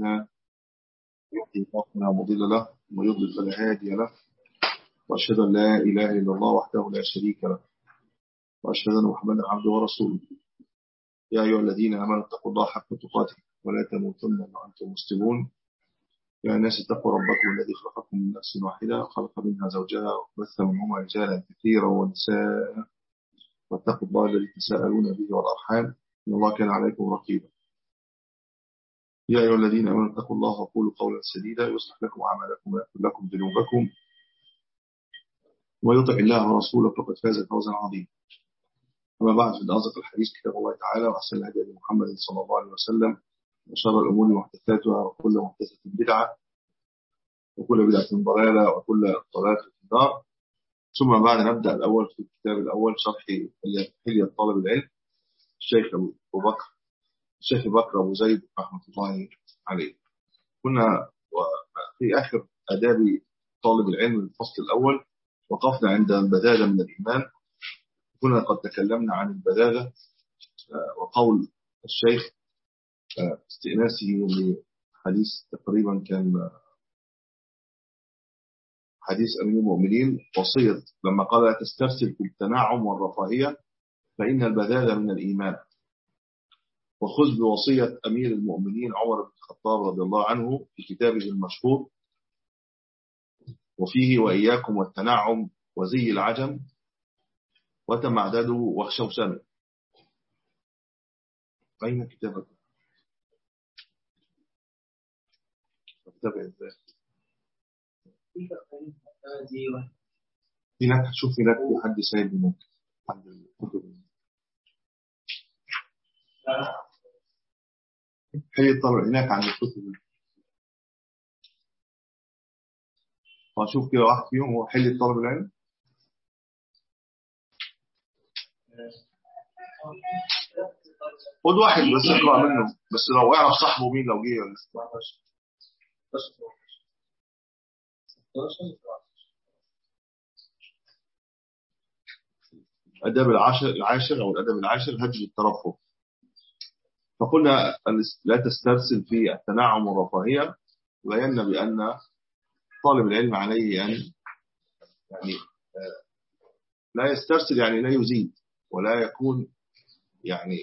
الله يهدي الله فلا مضل له ومن يضلل فلا هادي له وأشهد أن لا إله إلا الله وحده لا شريك له وأشهد أن محمدا عبده ورسوله. يا أيها الذين آمنوا اتقوا الله حق تقاته ولا تموتن إلا وأنتم مسلمون. يا الناس اتقوا ربكم الذي خلقكم من نفس واحدة وخلق منها زوجها وبث منهما رجالا كثيرا ونساء واتقوا الله الذي تساءلون به والأرحام إن الله كان عليكم رقيبا. يا أيها الذين آمنوا اتقوا الله وقولوا قولا سديدا يصلح لكم أعمالكم ويغفر لكم ذنوبكم ويطع الله ورسوله فقد فاز فوزا عظيما. أما بعد، فإن أصدق الحديث كتاب الله تعالى وأحسن الهدي محمد صلى الله عليه وسلم وشر الأمور محدثاتها وكل محدثة بدعة وكل بدعة ضلالة وكل ضلالة في النار. ثم بعد نبدأ الأول في الكتاب الأول شرح حلية طالب العلم الشيخ بكر أبو زيد رحمة الله عليه. كنا في آخر آداب طالب العلم الفصل الأول وقفنا عند البذاذة من الإيمان. كنا قد تكلمنا عن البذاذة وقول الشيخ استئناسه لحديث تقريبا كان حديث أمير المؤمنين وصية لما قال لا تسترسل في التنعم والرفاهية فإن البذاذة من الإيمان، وخذ بوصية أمير المؤمنين عمر بن الخطاب رضي الله عنه في كتابه المشهور وفيه وإياكم والتنعم وزي العجم وتمعددوا واخشوا سنة. أين كتابك؟ كتابة إزاي؟ هناك شوف هناك حد سايب هناك عند الكتب. هي طلع هناك عند الكتب. فشوف كده واحد فيهم هو حل طلب العلم. خد واحد بس اقرأ منه، بس لو اعرف صاحبه مين لو جه ولا 17 أداب العاشر أو الأدب العاشر هدي الترفه. فقلنا لا تسترسل في التنعم والرفاهية، وبينا بأن طالب العلم عليه يعني لا يسترسل، يعني لا يزيد ولا يكون يعني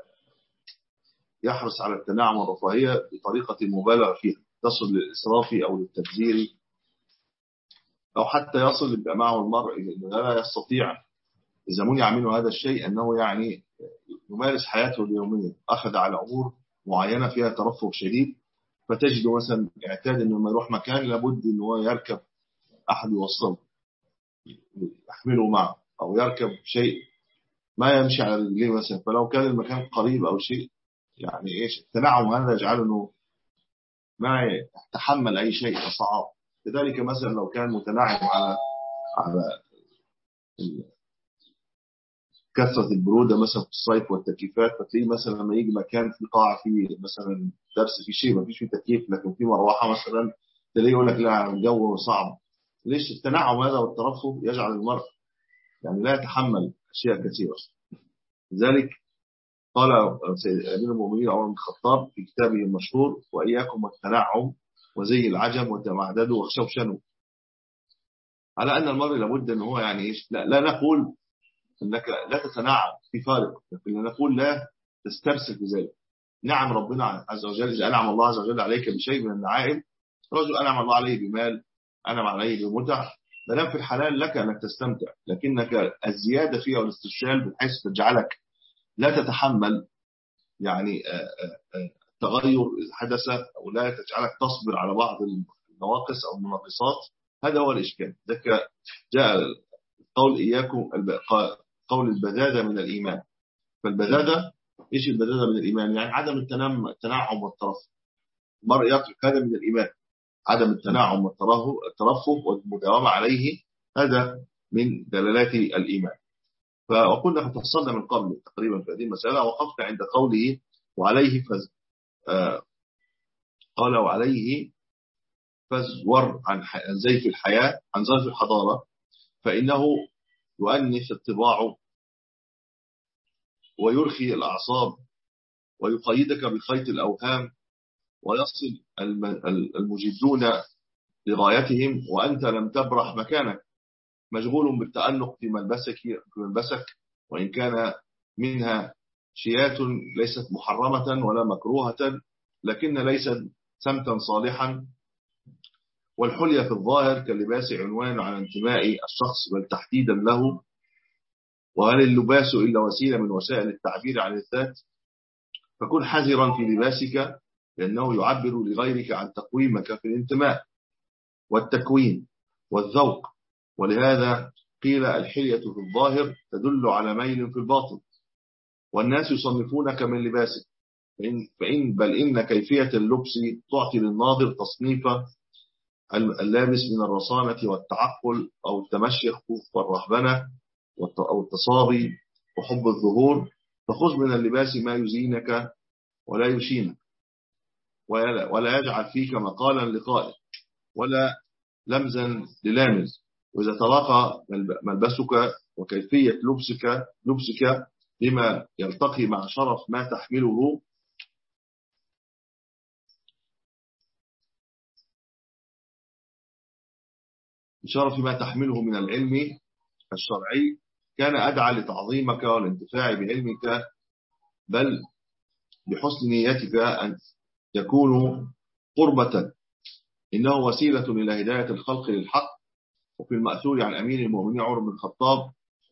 يحرص على التنعم والرفاهية بطريقة مبالغ فيها تصل للإسراف أو للتبذير، أو حتى يصل يبقى معه المرء لا يستطيع إذا منع منه هذا الشيء أنه يعني يمارس حياته اليومية، أخذ على أمور معينة فيها ترفه شديد، فتجد مثلا اعتاد أنه لما يروح مكان لابد أنه يركب أحد يوصله يحمله معه، أو يركب شيء ما يمشي على رجليه مثلا. فلو كان المكان قريب أو شيء يعني إيش التنعم هذا يجعله أنه ما يتحمل أي شيء صعب. لذلك مثلا لو كان متنعم على كثرة البرودة مثلا في الصيف والتكييفات، فتلاقيه مثلا لما يجي مكان في قاعة فيه مثلا درس في شيء ما فيش فيه تكييف لكن في مروحة مثلا، تلاقيه يقول لك لا الجو صعب. ليش؟ التنعم هذا والترفه يجعل المرء يعني لا يتحمل أشياء كثيرة. لذلك قال أمير المؤمنين عمر بن الخطاب في كتابه المشهور وإياكم والتنعم وزي العجم وتمعددوا واخشوا شنوا، على أن المرء لابد أن هو يعني إيش لا نقول أنك لا تتنعم، في فارق، لكن نقول لا تسترسل بذلك. نعم ربنا عز وجل إذا أنعم الله عز وجل عليك بشيء من النعائم، رجل أنعم الله عليه بمال، أنعم عليه بمتع، مدام في الحلال لك أنك تستمتع، لكنك الزيادة فيها والاسترسال بحيث تجعلك لا تتحمل يعني التغير حدث، أو لا تجعلك تصبر على بعض النواقص أو المناقصات. هذا هو الإشكال. ذلك جاء قول إياكم قول البذاذة من الإيمان. فالبذاذة إيش البذاذة من الإيمان؟ يعني عدم التنعم والترفه. المرء يترك هذا من الإيمان، عدم التنعم والترفه والمداومة عليه، هذا من دلالات الإيمان. وقلنا فتصلنا من قبل تقريبا في هذه المسألة، وقفنا عند قوله وعليه قال وعليه فزور عن زيف الحياة عن زيف الحضارة، فإنه يؤنث الطباع ويرخي الأعصاب ويقيدك بخيط الأوهام ويصل المجدون لغايتهم وأنت لم تبرح مكانك، مشغول بالتأنق في ملبسك، وإن كان منها شيات ليست محرمة ولا مكروهة، لكن ليست سمتا صالحا. والحلية في الظاهر كاللباس عنوان على انتماء الشخص بل تحديدا له. وهل اللباس إلا وسيلة من وسائل التعبير عن الذات؟ فكن حذرا في لباسك، لأنه يعبر لغيرك عن تقويمك في الانتماء والتكوين والذوق. ولهذا قيل الحلية في الظاهر تدل على ميل في الباطن. والناس يصنفونك من لباسك، بل إن كيفية اللبس تعطي للناظر تصنيف اللابس من الرصانة والتعقل أو التمشيخ والرهبنة أو التصابي وحب الظهور. فخذ من اللباس ما يزينك ولا يشينك، ولا يجعل فيك مقالا لقائل ولا لمزا للامز. وإذا تلاقى ملبسك وكيفية لبسك بما يلتقي مع شرف ما تحمله من العلم الشرعي، كان أدعى لتعظيمك والانتفاع بعلمك، بل بحسن نيتك أن يكون قربة، إنه وسيلة إلى هداية الخلق للحق. وفي المأثور عن أمير المؤمنين عمر بن الخطاب: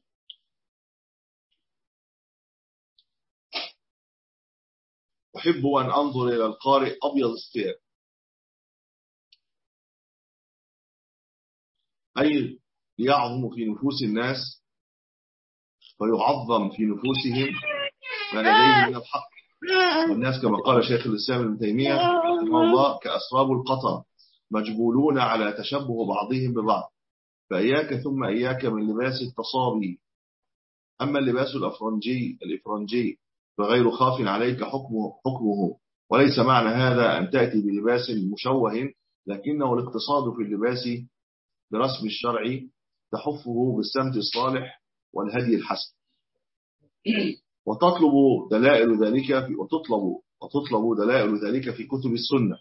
أحب أن أنظر إلى القارئ أبيض الثياب، أي ليعظم في نفوس الناس ويعظم في نفوسهم ما لديه من الحق. والناس كما قال شيخ الإسلام ابن تيمية رحمه الله كأسراب القطر، مجبولون على تشبه بعضهم ببعض، فإياك ثم إياك من لباس التصابي. أما اللباس الإفرنجي فغير خاف عليك حكمه، وليس معنى هذا أن تأتي بلباس مشوه، لكنه الاقتصاد في اللباس برسم الشرع تحفه بالسمت الصالح والهدي الحسن. وتطلب دلائل ذلك في كتب السنة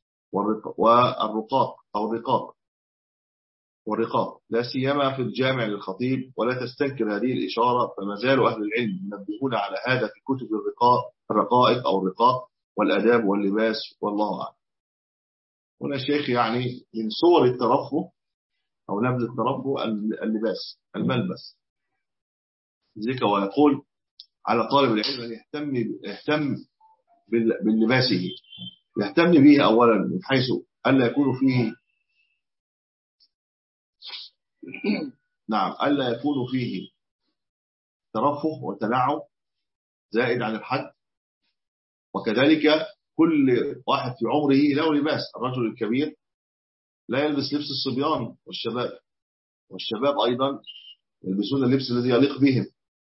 والرقاق لا سيما في الجامع للخطيب. ولا تستنكر هذه الإشارة، فما زال أهل العلم ينبهون على هذا في كتب الرقائق أو الرقاق والأداب واللباس، والله أعلم. هنا الشيخ يعني من صور الترفه أو نبذ الترفه اللباس الملبس ذلك، ويقول على طالب العلم أن يهتم بلباسه، يهتم به أولا من حيث ألا يكون فيه ألا يكون فيه ترفه وتنعم زائد عن الحد. وكذلك كل واحد في عمره له لباس. الرجل الكبير لا يلبس لبس الصبيان والشباب أيضا يلبسون اللبس الذي يليق بهم.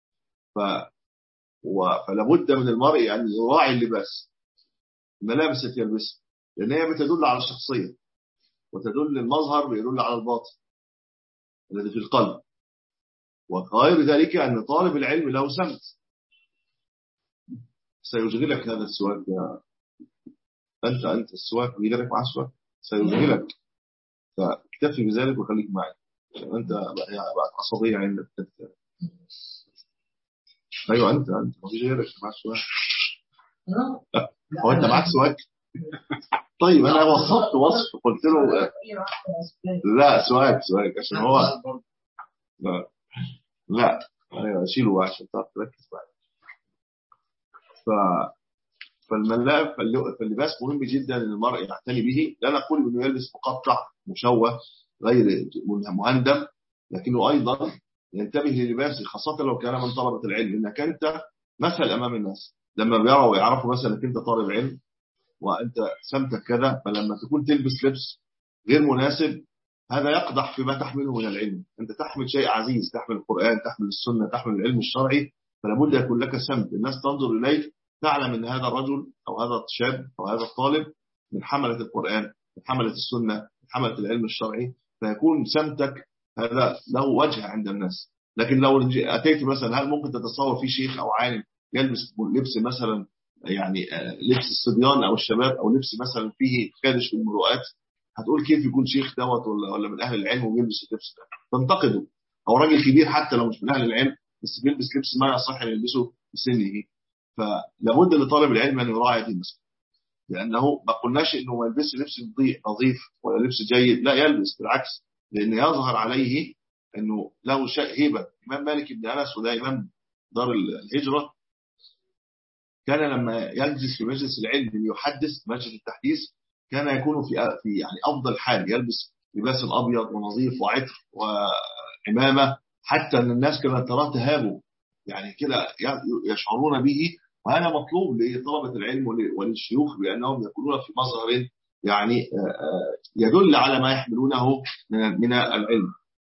فلا بد من المرء أن يراعي اللباس، الملابس التي يلبسها، لأن هي بتدل على الشخصية، وتدل المظهر بيدل على الباطن الذي في القلب. وغير ذلك أن طالب العلم له سمت. سيشغلك هذا السؤال يا أنت السواك بيجرك مع السواك سيشغلك، فاكتفي بذلك وخليك معي عشان أنت بقى عصبية عندك. أيوة أنت مفيش غيرك مع السواك. هو أنت معك سواك؟ طيب أنا وصفت وصف قلت له لا سواك عشان هو لا أيوة شيله عشان تعرف تركز معي. فاللباس مهم جدا ان المرء يعتني به. لا نقول انه يلبس مقطع مشوه غير مهندم، لكنه ايضا ينتبه للباسه، خاصه لو كان من طلبه العلم، انك انت مثل امام الناس لما بيروا ويعرفوا مثلا انك انت طالب علم وانت سمتك كذا. فلما تكون تلبس لبس غير مناسب هذا يقدح فيما تحمله من العلم. انت تحمل شيء عزيز، تحمل القرآن، تحمل السنة، تحمل العلم الشرعي، فلا بد يكون لك سمت. الناس تنظر اليك تعلم ان هذا الرجل او هذا الشاب او هذا الطالب من حملة القرآن، من حملة السنة، من حملة العلم الشرعي، فيكون سمتك هذا له وجه عند الناس. لكن لو اتيت مثلا، هل ممكن تتصور في شيخ او عالم يلبس لبس مثلا يعني لبس الصبيان او الشباب، او لبس مثلا فيه خادش في المروءات، هتقول كيف يكون شيخ دوت ولا من اهل العلم ويلبس اللبس ده؟ تنتقده. او راجل كبير حتى لو مش من اهل العلم بس بيلبس لبس ما يصح ان يلبسه بسنه. فلابد لطالب العلم ان يراعي هذه المسألة، لانه ما قلناش انه ما يلبسش لبس نظيف ولا لبس جيد، لا يلبس بالعكس، لان يظهر عليه انه له هيبه. الامام مالك بن انس، وده امام دار الهجره، كان لما يجلس في مجلس العلم ليحدث مجلس التحديث كان يكون في يعني افضل حال، يلبس لباس ابيض ونظيف وعطر وعمامه، حتى ان الناس كانت تراه تهابه، يعني كده يشعرون به. وهذا مطلوب لطلبه العلم وللشيوخ بانهم يكونون في مظهر يعني يدل على ما يحملونه من العلم،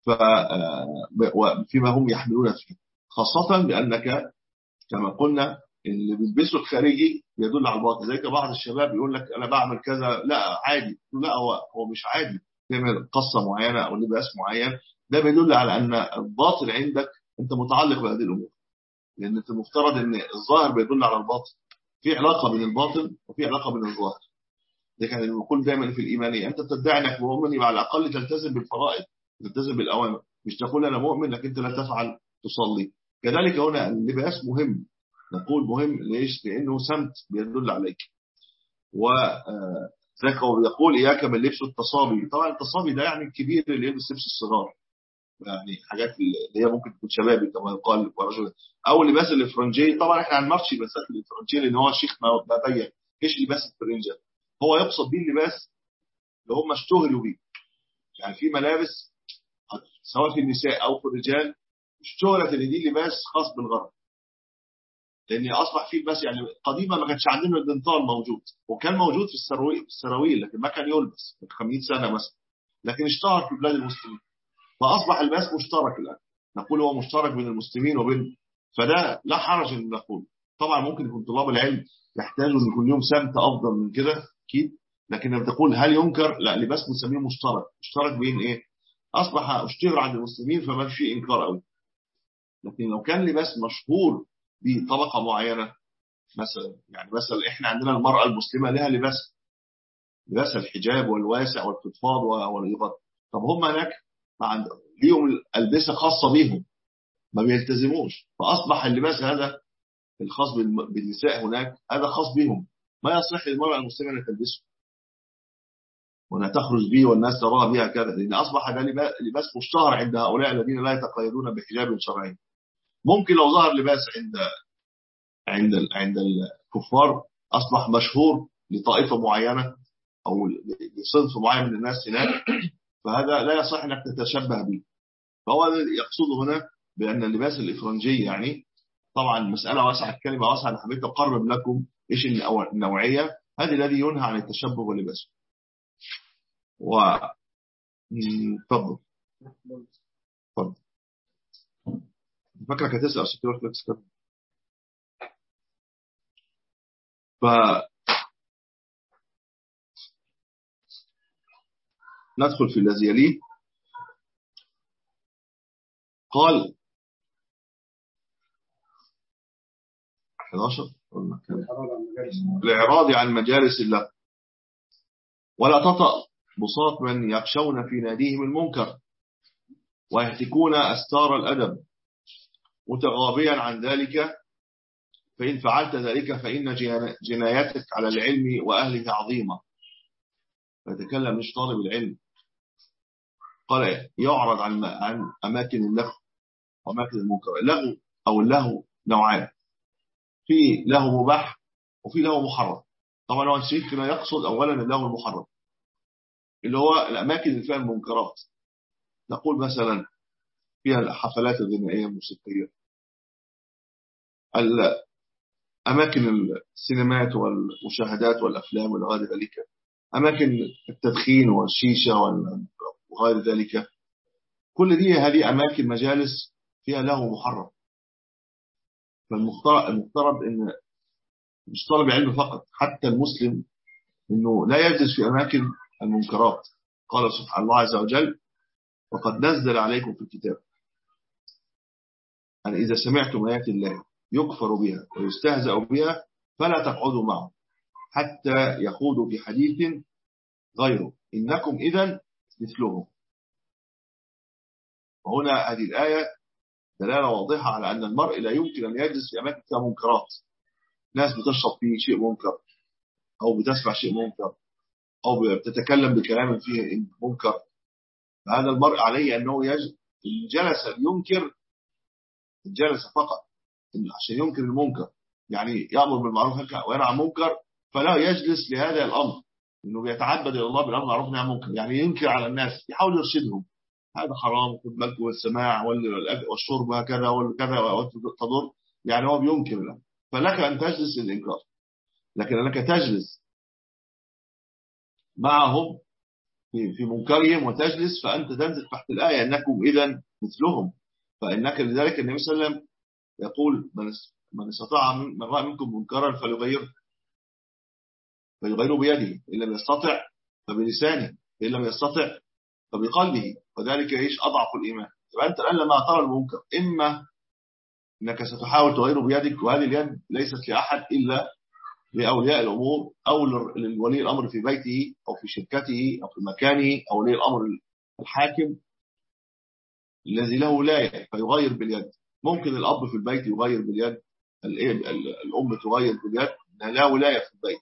فيما هم يحملون فيه، خاصه بانك كما قلنا اللي بيلبسه الخارجي يدل على الباطن. زي بعض الشباب يقول لك انا بعمل كذا، لا عادي، لا هو مش عادي، تعمل قصه معينه او لباس معين، ده بيدل على ان الباطن عندك انت متعلق بهذه الامور، لان انت المفترض ان الظاهر بيدل على الباطن، في علاقه بين الباطن وفي علاقه بين الظاهر. ده كان بنقول دايما في الايمانيه، انت تدعي انك مؤمن يبقى على الاقل تلتزم بالفرائض، تلتزم بالاوامر، مش تقول انا مؤمن لكن انت لا تفعل تصلي. كذلك هنا اللباس مهم، نقول مهم ليش؟ لانه سمت بيدل عليك. وذاك هو بيقول اياك من لبس التصابي. طبعا التصابي ده يعني الكبير اللي يلبس لبس الصغار، يعني حاجات اللي هي ممكن تكون شبابي كما يقال ورجل. او لباس الافرنجي، طبعا احنا عن شيء بس الافرنجي لان هو الشيخ ما بين ايش لباس الفرنجه. هو يقصد به اللباس اللي هم اشتهروا به، يعني في ملابس سواء في النساء او في الرجال اشتهرت ان دي لباس خاص بالغرب، لان اصبح في لباس. يعني قديما ما كانش عندنا البنطال موجود، وكان موجود في السراويل لكن ما كان يلبس من 50 سنه مثلا، لكن اشتهر في بلاد المسلمين، فاصبح اللباس مشترك الان، نقول هو مشترك بين المسلمين وبين، فده لا حرج ان نقول. طبعا ممكن يكون طلاب العلم يحتاجوا ان يكون لهم سمت افضل من كده اكيد، لكن لما تقول هل ينكر؟ لا، لباس بنسميه مشترك بين ايه؟ اصبح اشتهر عند المسلمين فما في انكار قوي. لكن لو كان لباس مشهور بطبقه معينه، مثلا يعني مثلا احنا عندنا المراه المسلمه لها لباس الحجاب والواسع والفضفاض والغطاء. طب هم هناك ما عند ليهم البسه خاصه بيهم، ما بيلتزموش، فاصبح اللباس هذا الخاص بالنساء هناك هذا خاص بهم، ما يصح للمراه المسلمه ان تلبسه وانها تخرج به والناس تراها بها كذا، لان اصبح ده لباس مشتهر عند هؤلاء الذين لا يتقيدون بحجاب شرعي. ممكن لو ظهر لباس عند الكفار اصبح مشهور لطائفه معينه او لصنف معين من الناس هناك، فهذا لا يصح انك تتشبه به. فهو يقصد هنا بان اللباس الافرنجي يعني، طبعا مساله واسعه، الكلمه واسعه، انا حبيت اقرب لكم ايش النوعيه هذه الذي ينهى عن التشبه ولباسه. و اتفضل اتفضل. فاكرك هتسال سكيورتي فليكس كده. فندخل في الذي يليه. قال 11 الإعراض عن مجالس الله، ولا تطأ بساط من يخشون في ناديهم المنكر ويهتكون أستار الأدب متغاضيا عن ذلك، فإن فعلت ذلك فإن جنايتك على العلم وأهله عظيمة. فيتكلم مش طالب العلم، قال يعرض عن أماكن اللغو وأماكن المنكر. اللغو أو اللهو نوعان، في لهو مباح وفي لهو محرم. طبعا هو الشيخ هنا يقصد أولا اللهو المحرم اللي هو الأماكن اللي فيها المنكرات، نقول مثلا فيها الحفلات الغنائية الموسيقية، أماكن السينمات والمشاهدات والأفلام وغير ذلك، أماكن التدخين والشيشة وغير ذلك، كل دي هذه أماكن مجالس فيها له محرم. فالمفترض أن مش طالب علم فقط، حتى المسلم أنه لا يجلس في أماكن المنكرات. قال سبحانه الله عز وجل وقد نزل عليكم في الكتاب أن إذا سمعتم آيات الله يكفر بها ويستهزأ بها فلا تقعدوا معهم حتى يخوضوا في حديث غيره إنكم إذا مثلهم. وهنا هذه الآية دلالة واضحة على أن المرء لا يمكن أن يجلس في أماكن فيها منكرات، ناس بتشرب فيه شيء منكر، أو بتسمع شيء منكر، أو بتتكلم بكلام فيه منكر. فهذا المرء عليه أنه جلس ينكر، جلس فقط عشان ينكر المنكر، يعني يأمر بالمعروف وينهى عن المنكر، فلا يجلس لهذا الأمر إنه بيتعبد إلى الله بالأمر بالمعروف والنهي عن المنكر، يعني ينكر على الناس، يحاول يرشدهم هذا حرام، خد بالك، والسماع والشرب هكذا وكذا وتضر، يعني هو بينكر له. فلك أن تجلس للإنكار، لكن أنك تجلس معهم في منكرهم وتجلس، فأنت تنزل تحت الآية أنكم إذا مثلهم. فإنك لذلك النبي صلى الله عليه وسلم يقول من استطاع من رأى منكم منكرا فليغيره بيده، إن لم يستطع فبلسانه، إن لم يستطع فبقلبه، وذلك ايش؟ أضعف الإيمان. يبقى أنت الآن لما ترى المنكر، إما أنك ستحاول تغيره بيدك، وهذه اليد ليست لأحد إلا لأولياء الأمور، أو لولي الأمر في بيته أو في شركته أو في مكانه، أو ولي الأمر الحاكم الذي له ولاية فيغير باليد. ممكن الأب في البيت يغير باليد، الأم تغير باليد، لا ولاية في البيت.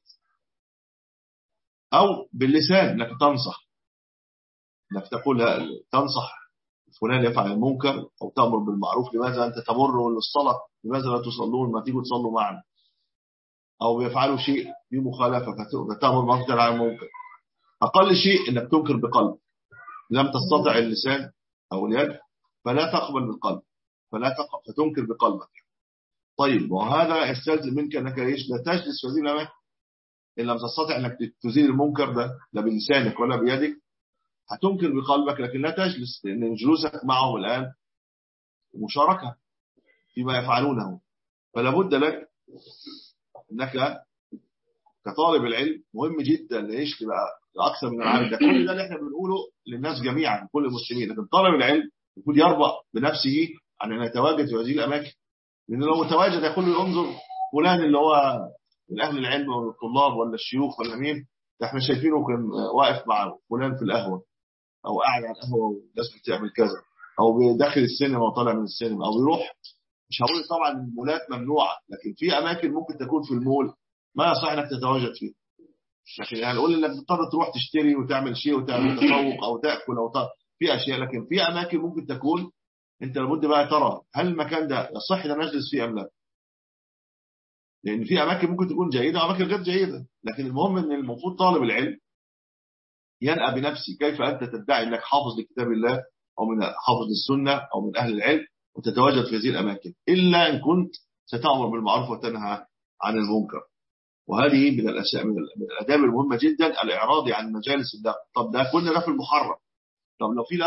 أو باللسان أنك تنصح، أنك تقول تنصح فلان يفعل المنكر، أو تأمر بالمعروف، لماذا أنت تمر للصلاة، لماذا لا تصلون، ما تيجوا تصلوا معنا، أو يفعلوا شيء في مخالفة فتأمر بالمعروف عن المنكر. أقل شيء أنك تنكر بقلب، لم تستطع اللسان أو اليد فلا تقبل بالقلب، فتنكر بقلبك. طيب، وهذا يستلزم منك أنك لا تجلس في هذه الأماكن إن لم تستطع أنك تزيل المنكر ده لا بلسانك ولا بيدك. هتنكر بقلبك لكن لا تجلس، لأن جلوسك معهم الآن مشاركة فيما يفعلونه. فلا بد لك أنك كطالب العلم مهم جدا ليش تبقى أكثر من العالم ده. كل ده اللي احنا بنقوله للناس جميعا، كل المسلمين، لكن طالب العلم يكون يربأ بنفسه عن أن يتواجد في هذه الأماكن، لأن لو متواجد يقول له انظر فلان اللي هو من أهل العلم ولا الطلاب ولا الشيوخ ولا مين ده، احنا شايفينه كان واقف مع فلان في القهوة، أو قاعد على القهوة والناس بتعمل كذا، أو بيدخل السينما وطالع من السينما، أو بيروح. مش هقول طبعا المولات ممنوعة، لكن في أماكن ممكن تكون في المول ما يصح انك تتواجد فيه. لكن يعني نقول انك تضطر تروح تشتري وتعمل شيء وتعمل تسوق او تاكل في اشياء، لكن في اماكن ممكن تكون انت لابد بقى ترى هل المكان ده يصح ان نجلس فيه ام لا. لان في اماكن ممكن تكون جيده واماكن غير جيده، لكن المهم ان المفروض طالب العلم ينأى بنفسه. كيف انت تدعي انك حافظ لكتاب الله او من حافظ السنه او من اهل العلم وتتواجد في هذه الاماكن، الا ان كنت ستأمر بالمعروف وتنهى عن المنكر. وهذه من الأشياء من الآداب المهمة جدا، الإعراض عن مجالس اللغو. طب ده كنا ده في المحرم. طب لو في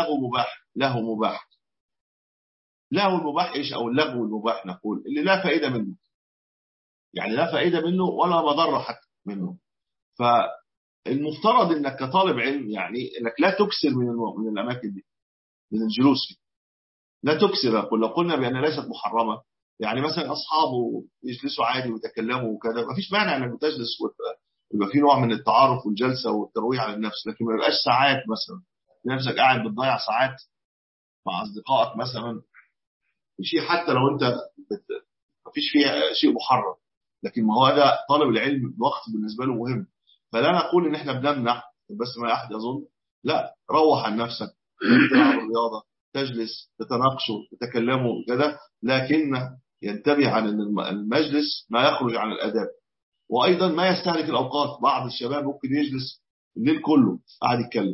لغو مباح إيش؟ أو اللغو المباح نقول اللي لا فائدة منه، يعني لا فائدة منه ولا مضرة حتى منه. فالمفترض إنك كطالب علم يعني إنك لا تكسر من الأماكن دي، من الجلوس فيه لا تكسر. لو قلنا بأن ليست محرمة، يعني مثلا أصحابه يجلسوا عادي ويتكلموا وكذا، ما فيش مانع أنك تجلس يبقى في نوع من التعارف والجلسة والترويح على النفس، لكن ما يبقاش ساعات مثلا نفسك قاعد بتضيع ساعات مع أصدقائك مثلا في شيء، حتى لو أنت ما فيش فيه شيء محرم، لكن ما هو هذا طالب العلم الوقت بالنسبة له مهم. فلا نقول إن إحنا بنمنع، بس ما أحد يظن، لا، روح عن نفسك، تلعب الرياضة، تجلس، تتناقشوا، تتكلموا كذا، لكن ينتبه عن أن المجلس ما يخرج عن الآداب، وأيضا ما يستهلك الأوقات. بعض الشباب ممكن يجلس الليل كله قاعد يتكلم،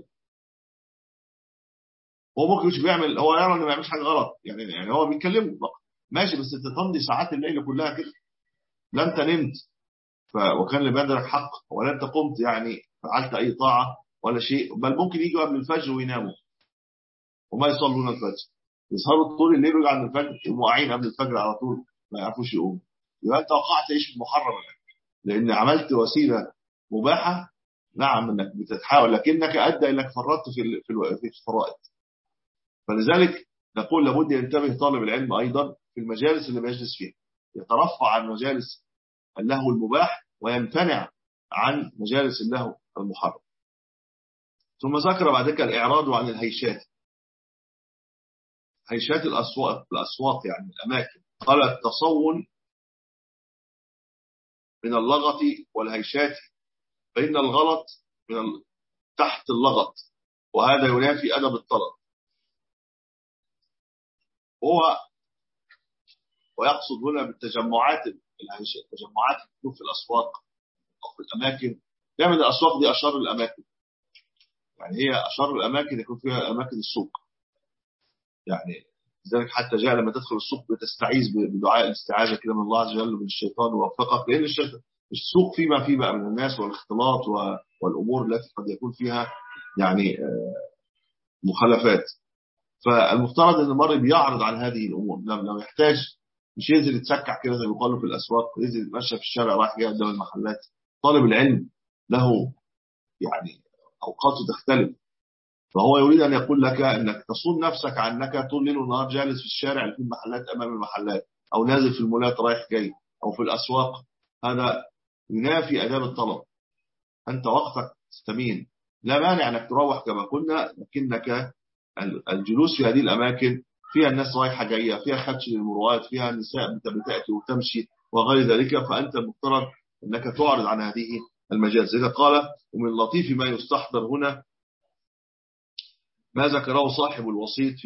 هو ممكن مش بيعمل، هو يرى انه ما بيعملش حاجه غلط، يعني هو بيتكلم فقط ماشي، بس انت تمضي ساعات الليل كلها كده، لا انت نمت وكان لبدنك حق، ولا انت قمت يعني فعلت اي طاعه ولا شيء، بل ممكن يجوا قبل الفجر ويناموا وما يصلون الفجر، يسهروا طول الليل ويجوا عند الفجر يقوموا واقعين قبل الفجر على طول ما يعرفوش يقوموا. يبقى انت وقعت ايش في محرم، لان عملت وسيله مباحه، نعم انك بتتحاول لكنك ادى انك فرطت في الفرائض. فلذلك نقول لابد ينتبه طالب العلم ايضا في المجالس اللي بيجلس فيها، يترفع عن مجالس اللهو المباح ويمتنع عن مجالس اللهو المحرم. ثم ذكر بعد ذلك الإعراض عن الهيشات. هيشات الأصوات يعني الأماكن. قال التصون من اللغط والهيشات، فإن الغلط تحت اللغط، وهذا ينافي أدب الطلب. ويقصد هنا بالتجمعات التجمعات في الأسواق أو في الأماكن. دائما الأسواق دي أشر الأماكن، يعني هي أشر الأماكن يكون فيها أماكن السوق. يعني لذلك حتى جاء لما تدخل السوق بتستعيذ بدعاء الاستعاذة كده من الله عز وجل من الشيطان ووفقك، لأن السوق فيما فيه بقى من الناس والاختلاط والأمور التي قد يكون فيها يعني مخالفات. فالمفترض أن المرء بيعرض عن هذه الأمور لما يحتاج، مش ينزل يتسكع كده زي ما بيقولوا في الأسواق، ينزل يتمشى في الشارع رايح جاي قدام المحلات. طالب العلم له يعني أوقاته تختلف، فهو يريد أن يقول لك أنك تصون نفسك عن أنك طول ليل ونهار جالس في الشارع في المحلات أمام المحلات، أو نازل في المولات رايح جاي، أو في الأسواق. هذا ينافي آداب الطلب. أنت وقتك ثمين، لا مانع أنك تروح كما قلنا، لكنك الجلوس في هذه الأماكن فيها الناس رايحة جاية، فيها خدش للمروءات، فيها النساء بتأتي وتمشي وغير ذلك، فأنت المفترض أنك تعرض عن هذه المجالس. إذا قال ومن لطيف ما يستحضر هنا ما ذكره صاحب الوسيط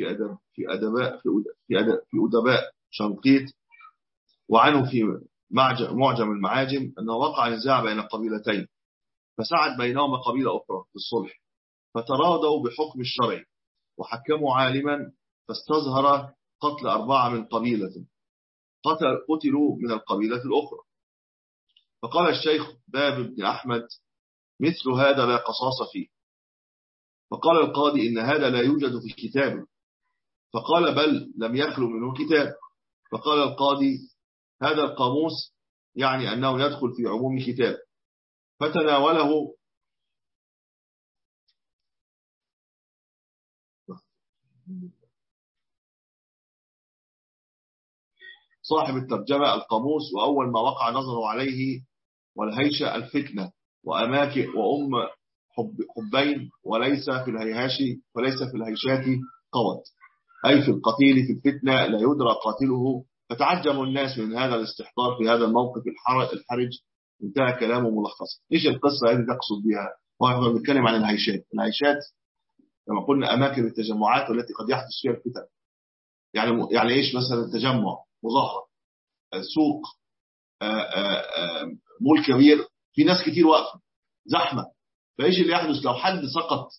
في أدباء شنقيط، وعنه في معجم المعاجم، أنه وقع نزاع بين قبيلتين، فسعد بينهما قبيلة أخرى في الصلح، فتراضوا بحكم الشرع، وحكموا عالما فاستظهر قتل 4 من قبيلة، قتلوا من القبيلة الأخرى. فقال الشيخ باب بن أحمد مثل هذا لا قصاص فيه. فقال القاضي إن هذا لا يوجد في كتاب، فقال بل لم يخلو منه كتاب. فقال القاضي هذا القاموس يعني أنه يدخل في عموم كتاب. فتناوله صاحب الترجمة القاموس، وأول ما وقع نظره عليه والهيشة الفتنة وأماكن وأم حبين، وليس في الهيشات قوت، أي في القتيل في الفتنة لا يدرى قاتله. فتعجب الناس من هذا الاستحضار في هذا الموقف الحرج. انتهى كلامه ملخصا. إيش القصة هذه تقصد بها؟ وإحنا بنتكلم عن الهيشات كما قلنا أماكن التجمعات التي قد يحدث فيها الفتن. يعني إيش مثلا تجمع، مظاهرة، سوق، مول كبير، في ناس كتير واقفة، زحمة. فإيش اللي يحدث لو حد سقط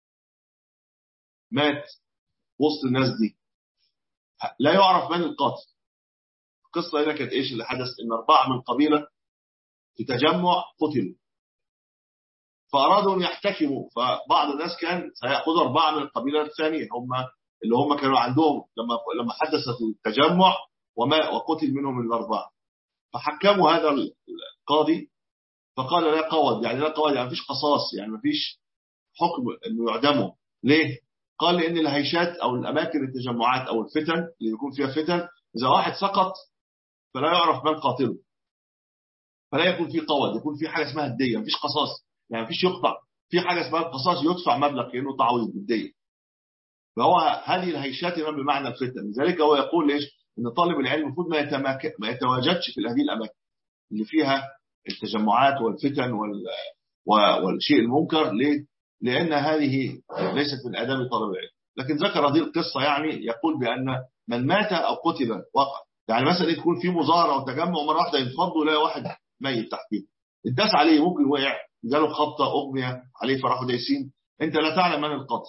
مات وسط الناس دي؟ لا يعرف من القاتل. القصة هنا كانت إيش اللي حدث؟ إن 4 من قبيلة في تجمع قتلوا، فأرادوا أن يحتكموا. فبعض الناس كان سيأخذوا 4 من القبيلة الثانية، اللي هم كانوا عندهم لما حدث التجمع وقتل منهم ال4. فحكموا هذا القاضي فقال لا قود، يعني لا قود يعني مفيش قصاص، يعني مفيش حكم انه يعدموا. ليه؟ قال لان الهيشات او الاماكن التجمعات او الفتن اللي يكون فيها فتن، اذا واحد سقط فلا يعرف من قاتله، فلا يكون في قود، يكون في حاجه اسمها الديه، مفيش قصاص، يعني مفيش يقطع، في حاجه اسمها القصاص، يدفع مبلغ كانه تعويض بالديه. فهو هذه الهيشات ما بمعنى الفتن. لذلك هو يقول ايش؟ ان طالب العلم المفروض ما يتواجدش في هذه الاماكن اللي فيها التجمعات والفتن والشيء المنكر. ليه؟ لأن هذه ليست من آداب طلب العلم. لكن ذكر هذه القصة، يعني يقول بأن من مات أو قتل وقع، يعني مثلا يكون في مظاهرة أو تجمع ومرة واحدة ينفض ولا واحد ميت تحتيه، الداس عليه، ممكن وقع، جاله خبطة، أغمية عليه، فراحوا دايسين، أنت لا تعلم من القاتل.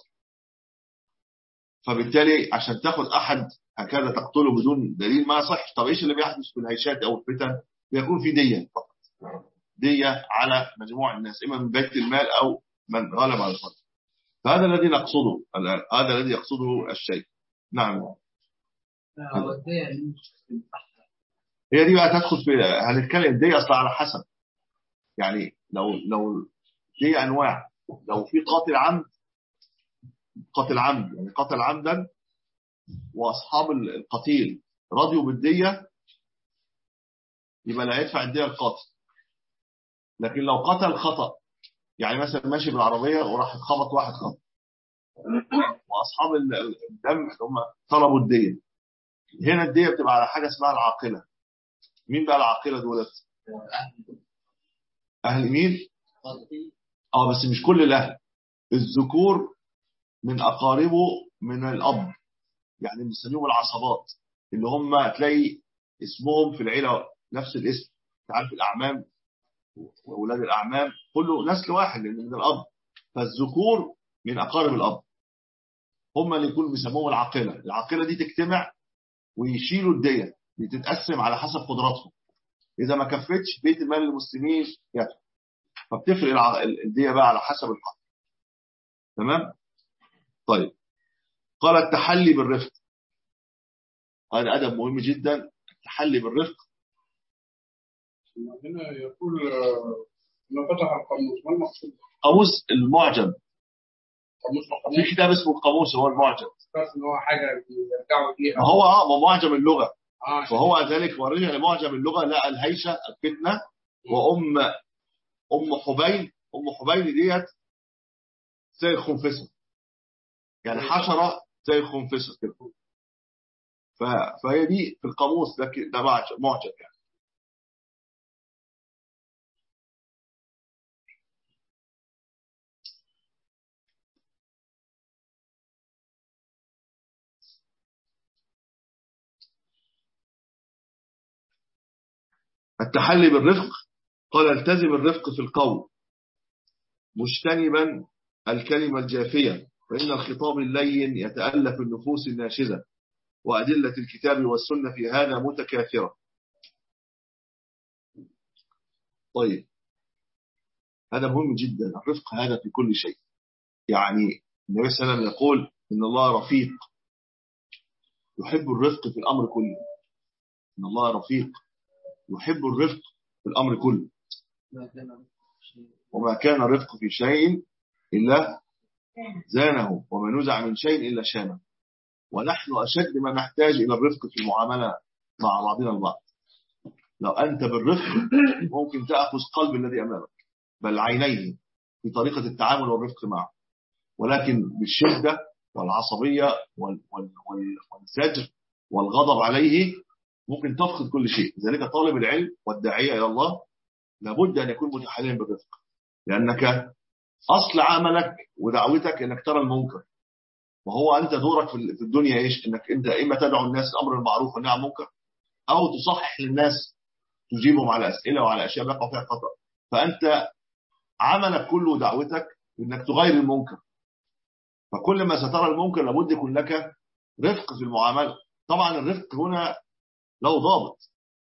فبالتالي عشان تاخد أحد هكذا تقتله بدون دليل ما صح. طب إيش اللي بيحدث في الهيشات أو الفتن؟ بيكون في دية فقط، دية على مجموع الناس، إما من بيت المال أو من غلب على الفضل. فهذا الذي نقصده الآن، هذا الذي يقصده الشيء. نعم. هي دي بقى تدخل في، هنتكلم دي أصلا على حسب، يعني لو دي أنواع. لو في قاتل عمد يعني قتل عمدا وأصحاب القتيل رضيوا بالدية، يبقى لا يدفع الدية القاتل. لكن لو قتل خطأ، يعني مثلا ماشي بالعربية وراح خبط واحد خطأ، وأصحاب الدم اللي هم طلبوا الدية، هنا الدية بتبقى على حاجة اسمها العاقلة. مين بقى العاقلة دولت؟ أهل مين؟ بس مش كل الأهل، الذكور من أقاربه من الأب، يعني بنسميهم العصبات، اللي هم تلاقي اسمهم في العيلة نفس الاسم. تعرف الأعمام وأولاد الأعمام كله نسل واحد لأن من الأب. فالذكور من أقارب الأب هم اللي يكونوا بيسموهم العاقلة. العاقلة دي تجتمع ويشيلوا الدية، بتتقسم على حسب قدراتهم. إذا ما كفتش بيت المال للمسلمين يدفع، فبتفرق الدية بقى على حسب الحق. تمام؟ طيب، قال التحلي بالرفق. هذا أدب مهم جدا، التحلي بالرفق. هنا يقول ما فتح القاموس، ما المقصود؟ قاموس المعجم، قاموس في كتاب اسمه القاموس هو المعجم. بس ان هو حاجه يرجعوا ليها. ما هو معجم اللغة. فهو ذلك ورجع لمعجم اللغة لقى الهيشة الفتنة وأم حبيل. أم حبيل ديت زي الخنفسة، يعني حشرة زي الخنفسة كده. فهي دي في القاموس، ده معجم يعني. التحلي بالرفق، قال التزم الرفق في القول مجتنبا الكلمة الجافية، فإن الخطاب اللين يتألف النفوس الناشزة، وأدلة الكتاب والسنة في هذا متكاثرة. طيب، هذا مهم جدا، الرفق هذا في كل شيء. يعني النبي صلى الله عليه وسلم يقول إن الله رفيق يحب الرفق في الأمر كله. إن الله رفيق يحب الرفق في الأمر كله. وما كان رفق في شيء إلا زانه، وما نزع من شيء إلا شانه. ونحن أشد ما نحتاج إلى الرفق في المعاملة مع بعضنا البعض. لو أنت بالرفق ممكن تأخذ قلب الذي أمامك بل عينيه في طريقة التعامل والرفق معه، ولكن بالشدة والعصبية والزجر والغضب عليه ممكن تفقد كل شيء. لذلك طالب العلم والداعية إلى الله لابد أن يكون متحليا بالرفق، لأنك أصل عملك ودعوتك أنك ترى المنكر، وهو أنت دورك في الدنيا إيش؟ أنك أنت إما تدعو الناس أمر المعروف والنهي عن المنكر، أو تصحح للناس، تجيبهم على أسئلة وعلى أشياء بيقعوا فيها خطأ. فأنت عملك كله دعوتك أنك تغير المنكر، فكل ما سترى المنكر لابد يكون لك رفق في المعاملة. طبعا الرفق هنا له ضابط،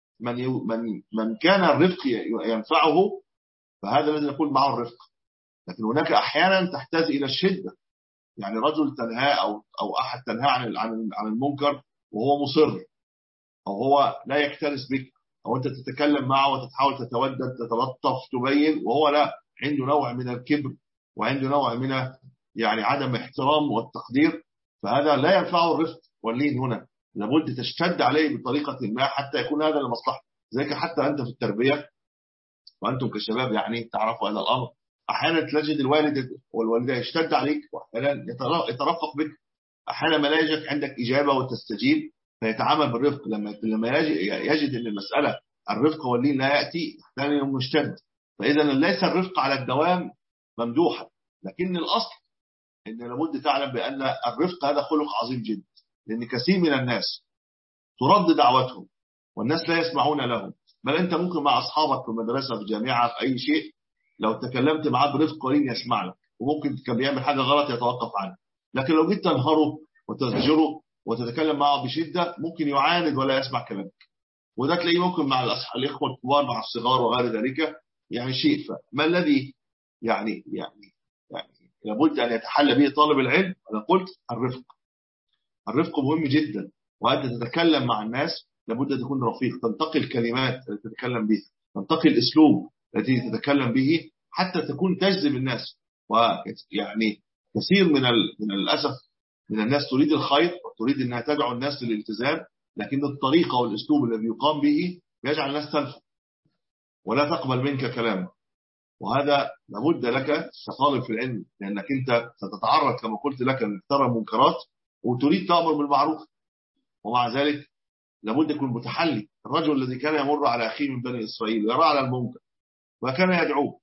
من كان الرفق ينفعه فهذا الذي نقول معه الرفق. لكن هناك أحيانا تحتاج إلى الشدة، يعني رجل تنهى أو أحد تنهى عن المنكر وهو مصر، أو هو لا يكترث بك، أو أنت تتكلم معه وتحاول تتودد تتلطف تبين، وهو لا، عنده نوع من الكبر وعنده نوع من يعني عدم احترام والتقدير، فهذا لا ينفعه الرفق واللين. هنا لابد تشتد عليه بطريقة ما حتى يكون هذا لمصلحة. ذلك حتى أنت في التربية وأنتم كشباب يعني تعرفوا هذا الأمر، أحيانا تجد الوالد والوالدة يشتد عليك، وأحيانا يترفق بك، أحيانا ما لا يجد عندك إجابة وتستجيب فيتعامل بالرفق. لما يجد أن المسألة الرفق واللين لا يأتي أحيانا مشتد. فإذا ليس الرفق على الدوام ممدوحا، لكن الأصل أن لابد تعلم بأن الرفق هذا خلق عظيم جدا، لأن كثير من الناس ترد دعوتهم والناس لا يسمعون لهم. بل أنت ممكن مع أصحابك في المدرسة في الجامعة في أي شيء لو تكلمت معاه برفق ولين يسمع لك، وممكن كان بيعمل حاجة غلط يتوقف عنها. لكن لو جيت تنهره وتزجره وتتكلم معه بشدة ممكن يعاند ولا يسمع كلامك. وده تلاقيه ممكن مع الإخوة الكبار مع الصغار وغير ذلك يعني شيء. فما الذي يعني لابد أن يتحلى به طالب العلم؟ أنا قلت الرفق مهم جدا، وأنت تتكلم مع الناس لابد أن تكون رفيق، تنتقي الكلمات التي تتكلم بها، تنتقي الأسلوب الذي تتكلم به حتى تكون تجذب الناس. ويعني كثير من الأسف من الناس تريد الخير وتريد أنها تدعو الناس للالتزام، لكن الطريقة والأسلوب الذي يقام به يجعل الناس تنفر. ولا تقبل منك كلامه. وهذا لابد لك كطالب في العلم، لأنك أنت ستتعرض كما قلت لك أن ترى منكرات وتريد تأمر بالمعروف، ومع ذلك لابد يكون متحلي. الرجل الذي كان يمر على أخيه من بني إسرائيل يرى على المنكر وكان يدعوه،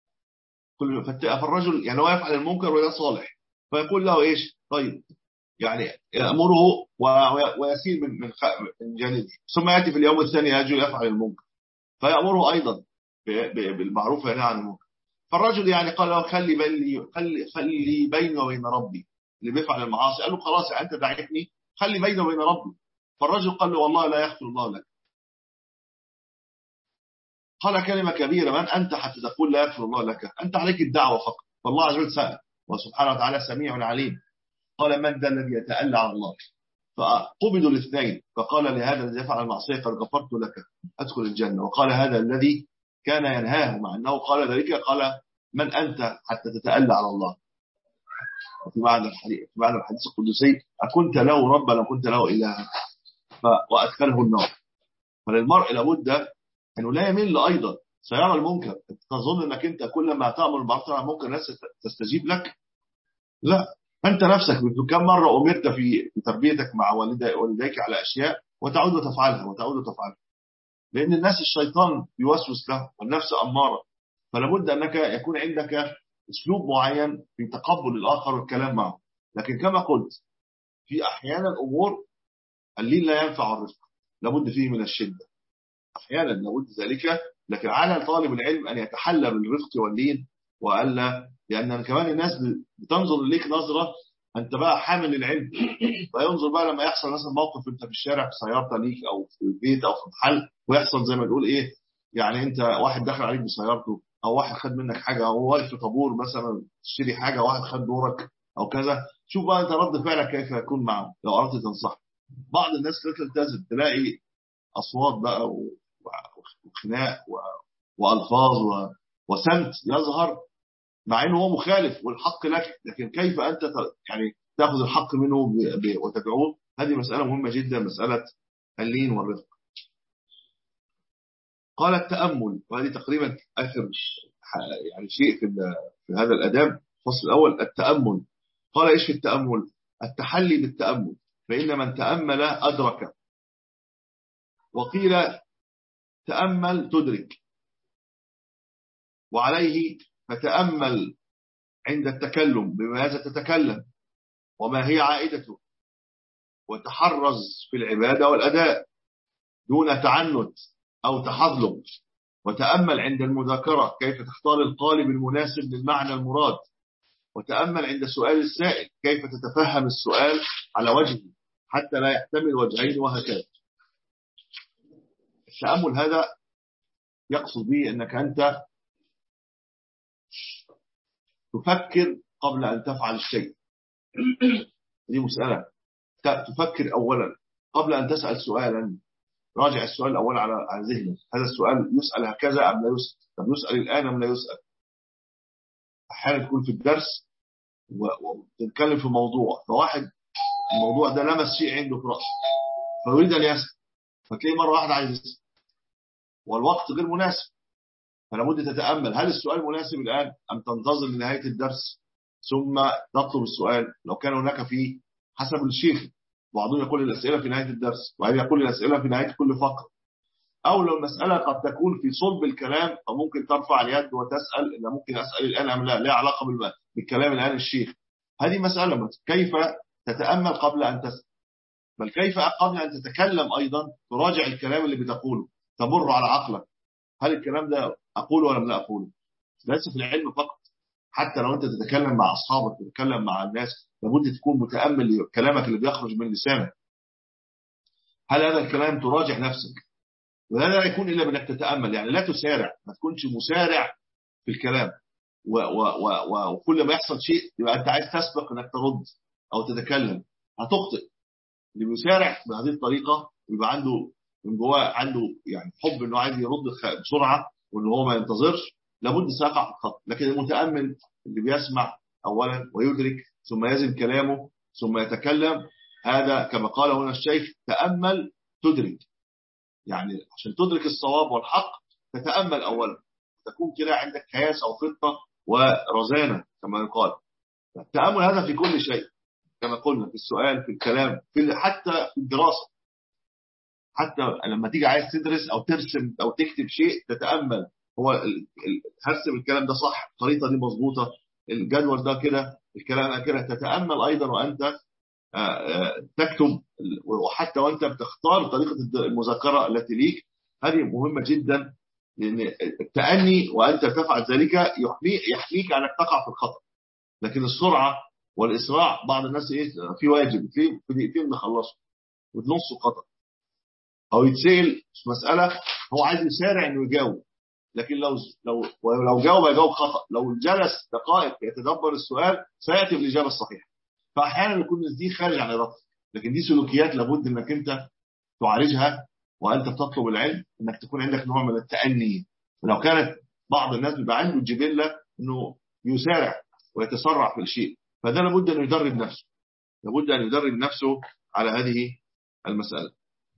فالرجل يعني هو يفعل المنكر وهو صالح، فيقول له إيش؟ طيب يعني يأمره ويسير من جانبه، ثم يأتي في اليوم الثاني يجي يفعل المنكر فيأمره أيضا بالمعروف وينهى عن المنكر. فالرجل يعني قال له خلي بيني وبين ربي، اللي بيفعل المعاصي قال له خلاص أنت دعيتني خلي بيني وبين ربي. فالرجل قال له والله لا يغفر الله لك. قال كلمة كبيرة، من أنت حتى تقول لا يغفر الله لك؟ أنت عليك الدعوة فقط، فالله عز وجل سأل وسبحانه وتعالى سميع عليم. قال من ذا الذي يتألى على الله؟ فقبضوا الاثنين، فقال لهذا الذي يفعل المعصية قد غفرت لك أدخل الجنة، وقال هذا الذي كان ينهاه مع أنه قال ذلك قال من أنت حتى تتألى على الله؟ وفي معنى الحديث القدسي أكنت له ربا لو كنت له إلها وأدخله النار. فللمرء لابد أنه لا يمل أيضا، سيرى المنكر. تظن أنك أنت كل ما تأمر بالمعروف عن المنكر الناس تستجيب لك؟ لا، أنت نفسك كم مرة أمرت في تربيتك مع والديك على أشياء وتعود وتفعلها، لأن الناس الشيطان يوسوس له والنفس أمارة. فلابد أنك يكون عندك أسلوب معين في تقبل الآخر والكلام معه. لكن كما قلت في أحيانا أمور اللين لا ينفع الرفق، لابد فيه من الشدة أحيانا لابد ذلك. لكن على طالب العلم أن يتحلى بالرفق واللين، وألا لأن كمان الناس بتنظر إليك نظرة أنت بقى حامل العلم، فينظر بقى لما يحصل مثلا موقف أنت في الشارع في سيارتك ليك أو في البيت أو في محل، ويحصل زي ما تقول إيه يعني أنت واحد دخل عليك بسيارته، أو واحد خد منك حاجة، أو واقف في طابور مثلا تشتري حاجة واحد خد دورك أو كذا، شوف بقى أنت رد فعلك كيف يكون معه لو أردت تنصح. بعض الناس تلتزم تلاقي أصوات بقى وخناق وألفاظ وسمت يظهر مع انه هو مخالف والحق لك، لكن كيف انت يعني تاخذ الحق منه وتدعوه؟ هذه مسألة مهمة جدا، مسألة اللين والرفق. قال التأمل، وهذه تقريبا آخر يعني شيء في هذا الأداب الفصل الأول، التأمل. قال إيش في التأمل؟ التحلي بالتأمل، فإن من تأمل أدرك، وقيل تأمل تدرك، وعليه فتأمل عند التكلم بماذا تتكلم وما هي عائدته، وتحرز في العبادة والأداء دون تعنت أو تحظلم، وتأمل عند المذاكرة كيف تختار القالب المناسب للمعنى المراد، وتأمل عند سؤال السائل كيف تتفهم السؤال على وجهه حتى لا يحتمل وجهين، وهكذا. التأمل هذا يقصد به أنك أنت تفكر قبل أن تفعل الشيء. دي مسألة، تفكر أولا قبل أن تسأل سؤالا، راجع السؤال الأول على ذهنك، هذا السؤال يسأل هكذا أم لا يسأل؟ طب يسأل الآن أم لا يسأل؟ أحيانا تكون في الدرس وتتكلم في موضوع، فواحد الموضوع ده لمس شيء عنده في رأسه فيريد أن يسأل، فتلاقي مرة واحدة عايز يسأل والوقت غير مناسب، فلابد تتأمل هل السؤال مناسب الآن أم تنتظر لنهاية الدرس ثم تطلب السؤال لو كان هناك فيه حسب الشيخ. بعضهم يقول الأسئلة في نهاية الدرس، وهذا يقول الأسئلة في نهاية كل فقرة. أو لو المسألة قد تكون في صلب الكلام فممكن ترفع اليد وتسأل إن ممكن أسأل الآن أم لا علاقة بالكلام الآن الشيخ. هذه مسألة كيف تتأمل قبل أن تسأل، بل كيف قبل أن تتكلم أيضا تراجع الكلام اللي بتقوله، تمر على عقلك هل الكلام ده أقوله ولا لا أقوله. ليس في العلم فقط، حتى لو أنت تتكلم مع أصحابك تتكلم مع الناس لابد تكون متأمل لكلامك اللي بيخرج من لسانك، هل هذا الكلام تراجع نفسك، ولا لا يكون إلا بأنك تتأمل. يعني لا تسارع، ما تكونش مسارع في الكلام وكل ما يحصل شيء يبقى أنت عايز تسبق أنك ترد أو تتكلم، هتخطئ. اللي بيسارع بهذه الطريقة يبقى عنده من جواه عنده يعني حب أنه عايز يرد بسرعة وأنه هو ما ينتظرش، لابد سيقع في الخطأ. لكن المتأمل اللي بيسمع أولا ويدرك ثم يزن كلامه ثم يتكلم، هذا كما قال هنا الشيخ تأمل تدرك، يعني عشان تدرك الصواب والحق تتأمل أولا، تكون كده عندك كياس أو خطة ورزانة كما يقال. التأمل هذا في كل شيء كما قلنا، في السؤال، في الكلام، حتى في الدراسة. حتى لما تيجي عايز تدرس أو ترسم أو تكتب شيء تتأمل، هو هرسم الكلام ده صح، الخريطة دي مظبوطة، الجدول ده كده، الكلام ده كده. تتأمل أيضا وأنت تكتب، وحتى وأنت بتختار طريقة المذاكرة التي ليك. هذه مهمة جدا، لأن التأني وأنت تفعل ذلك يحميك على أن تقع في الخطأ. لكن السرعة والإسراع بعض الناس في واجب في دقيقتين نخلصه وتنص خطأ، أو يتسأل مسألة هو عايز يسارع إنه يجاوب، لكن لو جاوب هيجاوب خطأ. لو جلس دقائق يتدبر السؤال سيأتي بالإجابة الصحيحة. فأحيانا يكون دي خارج عن إرادتك، لكن دي سلوكيات لابد إنك أنت تعالجها وأنت بتطلب العلم، إنك تكون عندك نوع من التأني. ولو كانت بعض الناس بيبقى عنده الجبلة إنه يسارع ويتسرع في الشيء، فده لابد أن يدرب نفسه، لابد أن يدرب نفسه على هذه المسألة.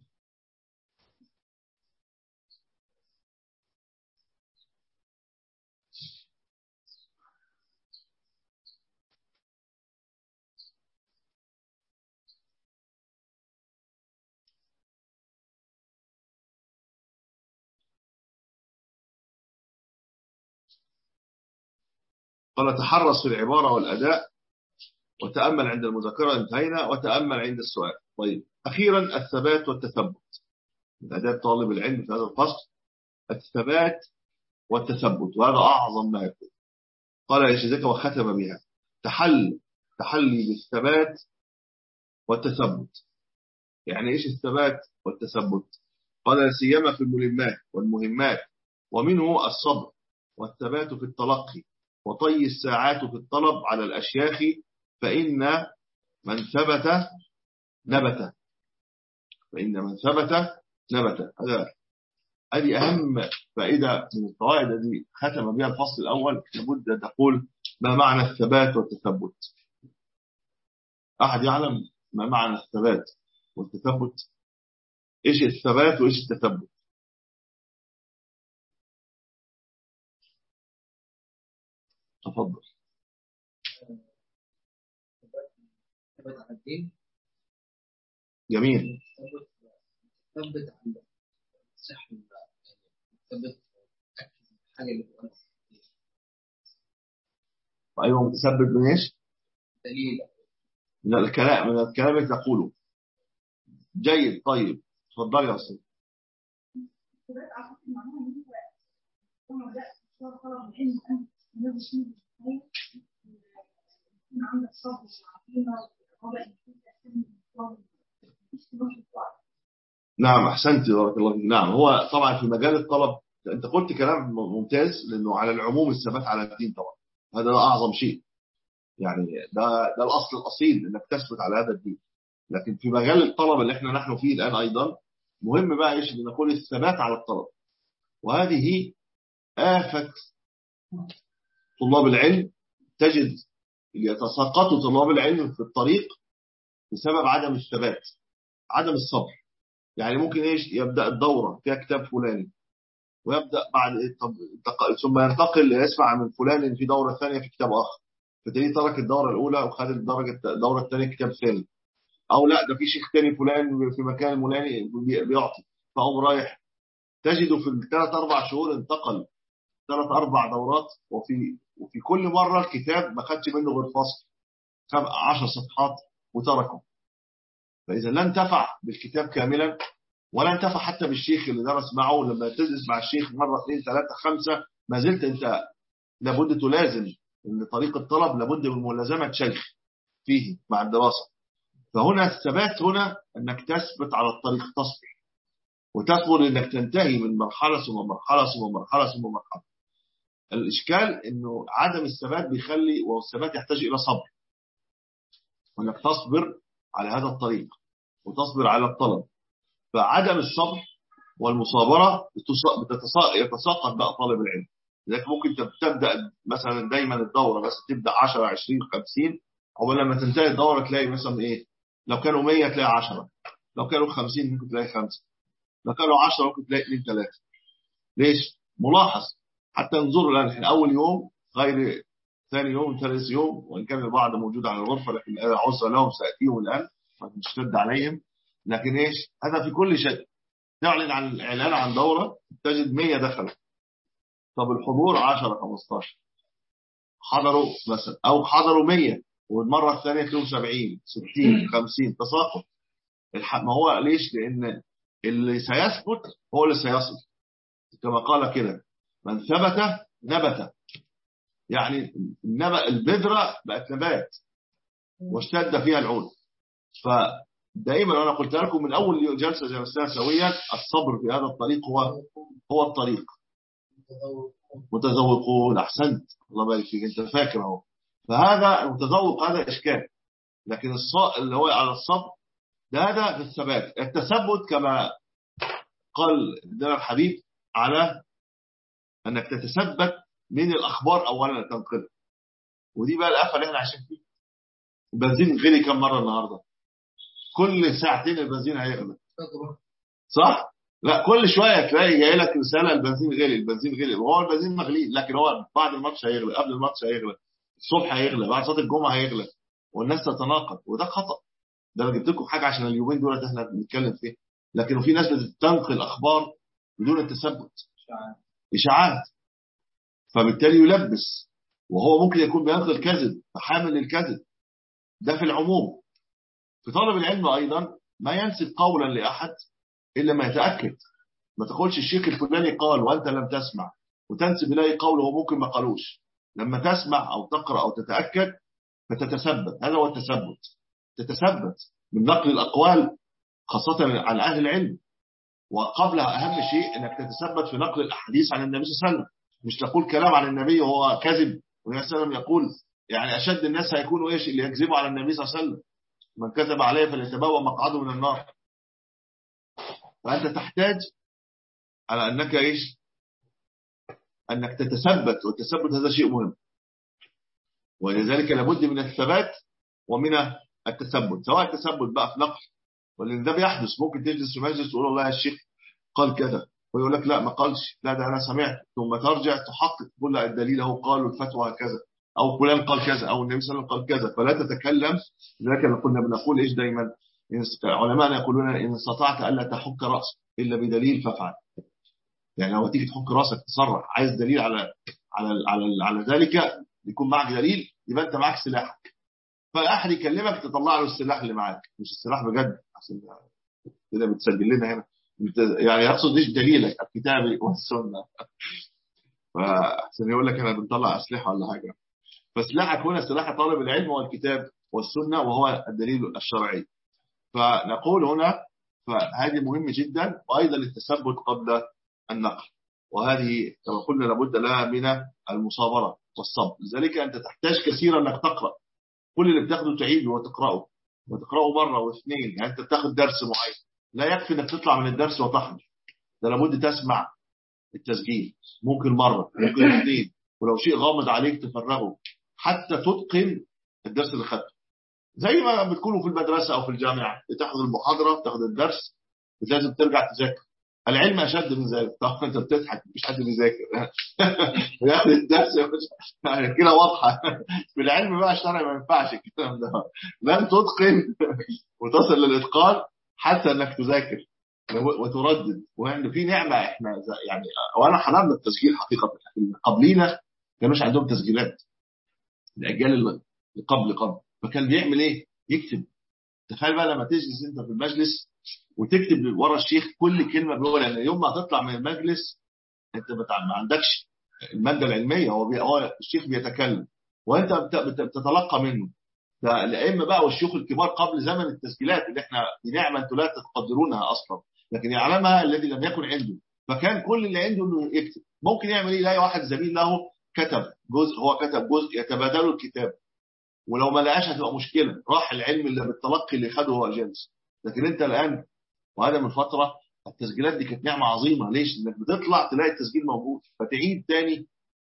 قال تحرص في العبارة والأداء، وتأمل عند المذاكرة، انتهينا، وتأمل عند السؤال. طيب أخيرا الثبات والتثبت، من آداب طالب العلم في هذا الفصل الثبات والتثبت، وهذا أعظم ما يكون. قال يشزك وختم بها تحلي بالثبات والتثبت. يعني إيش الثبات والتثبت؟ قال سيما في الملمات والمهمات، ومنه الصبر والثبات في التلقي، وطي الساعات في الطلب على الأشياخ، فإن من ثبت نبت، هذه أهم فائدة من الفوائد التي ختم بها الفصل الأول. لابد أن تقول ما معنى الثبات والتثبت. أحد يعلم ما معنى الثبات والتثبت؟ إيش الثبات وإيش التثبت؟ تفضل. ثبت على الدين. جميل. ثبت على صح، ثبت حاجة اللي بتقولها. أيوة، متثبت من إيش؟ دليل. من الكلام اللي تقوله. جيد. طيب تفضل يا أستاذ. نعم أحسنت بارك الله فيك. نعم، هو طبعا في مجال الطلب أنت قلت كلام ممتاز، لأنه على العموم الثبات على الدين طبعا هذا أعظم شيء، يعني ده الأصل الأصيل إنك تثبت على هذا الدين. لكن في مجال الطلب اللي نحن فيه الآن أيضا مهم بقى إيش؟ إن نقول الثبات على الطلب. وهذه آفة طلاب العلم، تجد يتساقط طلاب العلم في الطريق بسبب عدم الثبات، عدم الصبر. يعني ممكن إيش؟ يبدأ الدورة فيها كتاب فلاني، ويبدأ بعد ثم ينتقل يسمع من فلان إن في دورة ثانية في كتاب آخر، فتلاقيه ترك الدورة الأولى وخد الدورة الثانية كتاب ثاني، أو لا ده في شيخ تاني فلان في مكان فلاني بيعطي، فأقوم رايح. تجده في ال3-4 شهور انتقل 3-4 دورات، وفي كل مرة الكتاب ما خدش منه غير فصل 10 صفحات وتركه. فإذا لا انتفع بالكتاب كاملا، ولا انتفع حتى بالشيخ اللي درس معه. لما تدرس مع الشيخ مرة 2 3 5 ما زلت أنت لابد تلازم، إن طريق الطلب لابد من ملازمة شيخ فيه مع الدراسة. فهنا الثبات هنا أنك تثبت على الطريق، تصبر وتصبر إنك تنتهي من مرحلة ثم مرحلة ثم مرحلة ثم مرحلة. الإشكال إنه عدم الثبات بيخلي، والثبات يحتاج إلى صبر، وإنك تصبر على هذا الطريق وتصبر على الطلب. فعدم الصبر والمصابرة يتساقط بقى طالب العلم. لذلك ممكن تبدأ مثلا دايما الدورة بس تبدأ 10 20 50، أو لما تنتهي الدورة تلاقي مثلا إيه، لو كانوا 100 تلاقي 10، لو كانوا 50 ممكن تلاقي 5، لو كانوا 10 ممكن تلاقي 2 3. ليش؟ ملاحظ. حتى انظروا الآن احنا أول يوم غير ثاني يوم ثالث يوم، وإن كان البعض موجود على الغرفة لكن عذر لهم سأتيهم الآن فنشتد عليهم. لكن إيش هذا في كل شيء. تعلن عن الإعلان عن دورة تجد 100 دخلوا. طب الحضور 10 15 حضروا مثلا، أو حضروا 100 والمرة الثانية تلاقيهم 70 60 50 تساقط. ما هو ليش؟ لأن اللي سيثبت هو اللي سيصل، كما قال كده من ثبت نبت. يعني البذرة بقت نبات واشتد فيها العود. فدائما أنا قلت لكم من أول جلسة جلسنا سويا الصبر في هذا الطريق هو الطريق. متذوقون. أحسنت الله بارك فيك أنت فاكر اهو. فهذا المتذوق هذا إشكال، لكن اللي هو على الصبر ده هذا في الثبات. التثبت كما قال دار الحبيب على أنك تتثبت من الأخبار أولا تنقل. ودي بقى الآفة اللي احنا عايشين فيه. البنزين غلي كم مرة النهاردة؟ كل ساعتين البنزين هيغلى صح؟ لا كل شوية تلاقي جاي لك رسالة البنزين غلي البنزين غلي، وهو البنزين مغلي لكن هو بعد الماتش هيغلى، قبل الماتش هيغلى، الصبح هيغلى، بعد صلاة الجمعة هيغلى، والناس تتناقض. وده خطأ. ده انا جبت لكم حاجة عشان اليومين دول احنا بنتكلم فيه. لكن في ناس بتنقل أخبار بدون التثبت، إشاعات، فبالتالي يلبس، وهو ممكن يكون بينقل كذب فحامل للكذب. ده في العموم. في طالب العلم أيضا ما ينسب قولا لأحد إلا ما يتأكد. ما تقولش الشيخ الفلاني قال وأنت لم تسمع وتنسب إليه قوله وممكن ما قالوش. لما تسمع أو تقرأ أو تتأكد فتتثبت. هذا هو التثبت. تتثبت من نقل الأقوال خاصة عن أهل العلم. وقبلها أهم شيء أنك تتثبت في نقل الأحاديث عن النبي صلى الله عليه وسلم. مش تقول كلام عن النبي وهو كذب، والنبي صلى الله عليه وسلم يقول يعني أشد الناس هيكونوا إيش؟ اللي يكذبوا على النبي صلى الله عليه وسلم. من كذب عليه فليتبوأ مقعده من النار. فأنت تحتاج على أنك إيش؟ أنك تتثبت، والتثبت هذا شيء مهم. ولذلك لابد من الثبات ومن التثبت، سواء التثبت بقى في نقل، ولأن ده بيحدث. ممكن تجلس في مجلس تقول والله الشيخ قال كذا ويقول لك لا ما قالش، لا ده أنا سمعت، ثم ترجع تحقق تقول لا الدليل هو قال والفتوى هكذا، أو فلان قال كذا، أو النبي صلى الله عليه وسلم قال كذا، فلا تتكلم. لذلك كنا بنقول إيش دايما؟ علماءنا يقولون إن استطعت ألا تحك رأسك إلا بدليل فافعل. يعني لو تيجي تحك رأسك تصرح عايز دليل على ذلك، يكون معك دليل، يبقى أنت معك سلاحك. فأحد يكلمك تطلع له السلاح اللي معاك، مش السلاح بجد عشان كده بتسجل لنا هنا. يعني يقصد ايش دليلك؟ الكتاب والسنة. فأحسن يقول لك أنا بنطلع أسلحة ولا حاجة. فسلاحك هنا سلاح طالب العلم هو الكتاب والسنة، وهو الدليل الشرعي. فنقول هنا فهذه مهمة جدا. وأيضا التثبت قبل النقل، وهذه كما قلنا لابد لها من المصابرة والصبر. لذلك أنت تحتاج كثيرا أنك تقرأ. كل اللي بتاخده تعيده وتقرأه مرة واثنين. يعني أنت بتاخد درس معين، لا يكفي أنك تطلع من الدرس وتحضر، ده لابد تسمع التسجيل، ممكن مرة ممكن اثنين، ولو شيء غامض عليك تفرغه حتى تتقن الدرس اللي خدته. زي ما بتكونوا في المدرسة أو في الجامعة بتاخد المحاضرة تاخد الدرس لازم ترجع تذاكر. العلم أشد من ذلك. طبعا أنت بتضحك، مش حد بيذاكر ياخد الدرس كده واضحة. في العلم بقى الشرعي ما ينفعش الكلام ده. لن تتقن وتصل للإتقان حتى أنك تذاكر وتردد. وإن في نعمة إحنا يعني، وأنا حضرنا التسجيل حقيقة. قبلينا كانوش عندهم تسجيلات، الأجيال اللي قبل فكان بيعمل إيه؟ يكتب. تخيل بقى لما تجلس أنت في المجلس وتكتب ورا الشيخ كل كلمة بيقولها، لأن يوم ما تطلع من المجلس أنت ما عندكش المادة العلمية. هو الشيخ بيتكلم وأنت بتتلقى منه. فالأئمة بقى والشيوخ الكبار قبل زمن التسجيلات اللي احنا بنعمة أنتم لا تقدرونها أصلا، لكن يعلمها الذي لم يكن عنده. فكان كل اللي عنده انه يكتب. ممكن يعمل ايه؟ يلاقي واحد زميل له كتب جزء، هو كتب جزء، يتبادلوا الكتاب. ولو ما لقاش هتبقى مشكلة، راح العلم اللي بالتلقي اللي خده هو جالس. لكن انت الآن، وهذا من فترة، التسجيلات دي كانت نعمة عظيمة. ليش؟ انك بتطلع تلاقي التسجيل موجود فتعيد تاني